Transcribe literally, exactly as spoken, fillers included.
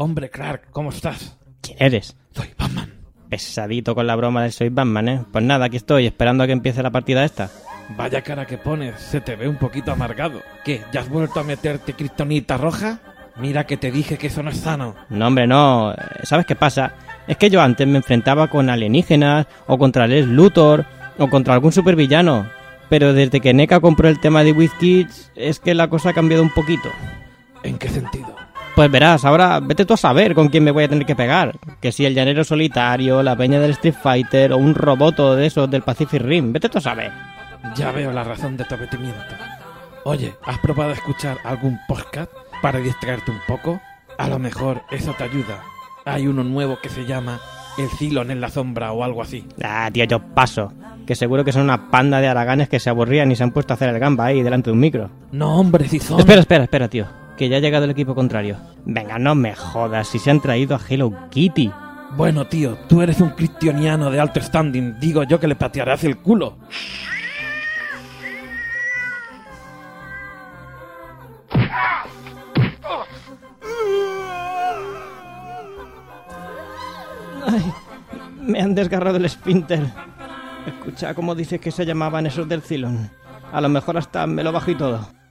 Hombre, Clark, ¿cómo estás? ¿Quién eres? Soy Batman. Pesadito con la broma del soy Batman, ¿eh? Pues nada, aquí estoy, esperando a que empiece la partida esta. Vaya cara que pones, se te ve un poquito amargado. ¿Qué, ya has vuelto a meterte kriptonita roja? Mira que te dije que eso no es sano. No, hombre, no. ¿Sabes qué pasa? Es que yo antes me enfrentaba con alienígenas, o contra Lex Luthor, o contra algún supervillano. Pero desde que NECA compró el tema de WizKids, es que la cosa ha cambiado un poquito. ¿En qué sentido? Pues verás, ahora vete tú a saber con quién me voy a tener que pegar. Que si el llanero solitario, la peña del Street Fighter o un roboto de esos del Pacific Rim. Vete tú a saber. Ya veo la razón de tu abatimiento. Oye, ¿has probado a escuchar algún podcast para distraerte un poco? A lo mejor eso te ayuda. Hay uno nuevo que se llama El Cylon en la sombra o algo así. Ah, tío, yo paso. Que seguro que son una panda de haraganes que se aburrían y se han puesto a hacer el gamba ahí delante de un micro. No, hombre, si son... Espera, espera, espera, tío. Que ya ha llegado el equipo contrario. Venga, no me jodas, si se han traído a Hello Kitty. Bueno, tío, tú eres un cristianiano de alto standing. Digo yo que le patearás el culo. Ay, me han desgarrado el esfínter. Escucha cómo dices que se llamaban esos del Cylon. A lo mejor hasta me lo bajo y todo.